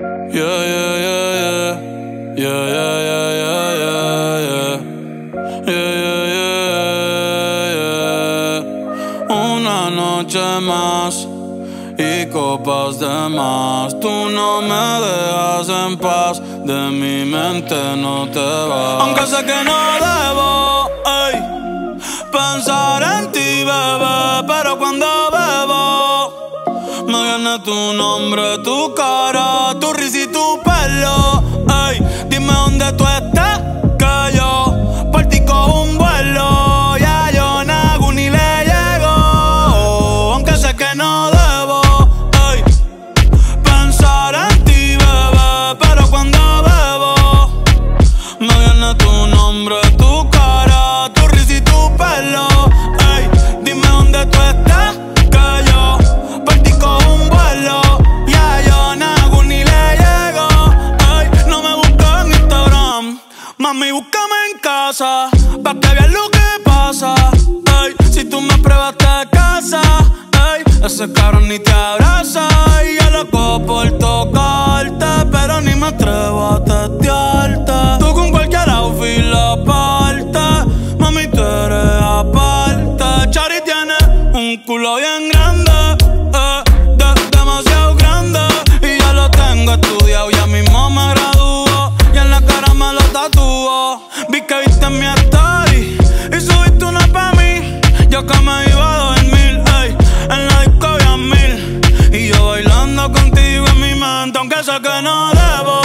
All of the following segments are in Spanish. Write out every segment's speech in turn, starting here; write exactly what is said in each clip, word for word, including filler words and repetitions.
Yeah, yeah, yeah, yeah. Yeah, yeah, yeah, yeah, yeah, yeah. Yeah, yeah, yeah, yeah. Una noche más y copas de más. Tú no me dejas en paz, de mi mente no te vas. Aunque sé que no debo, ey, pensar en ti, bebé, pero cuando bebo me viene tu nombre, tu cara, tu risa y tu pelo. Ey, dime dónde tú estás, que yo por ti cojo un vuelo. Ya yo nago ni le llego, aunque sé que no debo, ey, pensar en ti, bebé, pero cuando bebo me viene tu nombre, tu cara, tu risa y tu pelo. Ey, dime dónde tú estás, que yo por ti cojo un vuelo. Ya yo nago ni le llego. Ey, no me busques en Instagram, mami, búscame en casa, pa' que veas lo que pasa. Ey, si tú me pruebas te casa, ey, ese cabrón ni te abraza. Y yo loco por tocarte, pero ni me atrevo a testearte. Tú con cualquier outfit la parte, mami, tú eres aparte. Chari tiene un culo bien grande, eh, de, demasiado grande. Y ya lo tengo estudiado, ya mismo me graduó. Y en la cara me lo tatuó. Vi que viste mi story y subiste una pa' mí. Yo que me iba a dormir, ey, en la disco había mil. Y yo bailando contigo en mi mente, aunque sé que no debo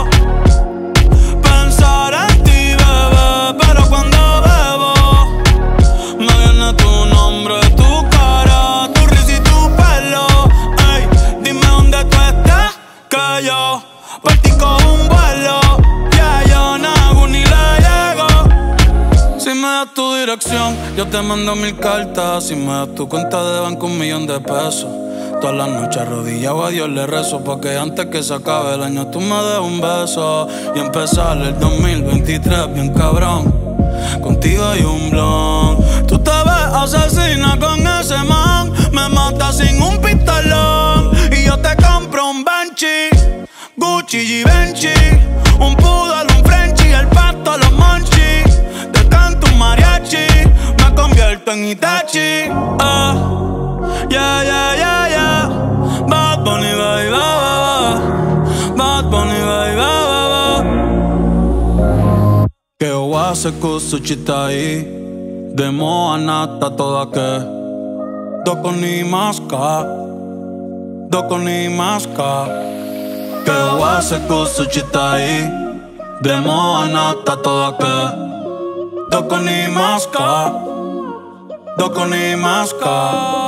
pensar en ti, bebé, pero cuando bebo me viene tu nombre, tu cara, tu risa y tu pelo. Ey, dime dónde tú estás, que yo por ti cojo un vuelo. Ya yo nago ni le llego. Si me das tu dirección, yo te mando mil cartas. Si me das tu cuenta de banco, un millón de pesos. Todas las noches arrodillado a Dios le rezo, porque antes que se acabe el año tú me des un beso y empezar el dos mil veintitrés bien cabrón. Contigo hay un blon. Tú te ves asesina con ese man, me matas sin un pistolón. Y yo te compro un Benchi, Gucci y Benchi, un poodle, un Frenchie, el pasto, los monchis. Te canto un mariachi, me convierto en Itachi. Uh. Yeah, yeah, yeah, yeah. Bad Bunny, baby, ba, Bad Bunny, baby, ba, che ho se kusu chitai demo anata toda ke doko ni maska doko ni maska che ho se kusu chitai demo anata toda ke doko ni maska doko ni maska.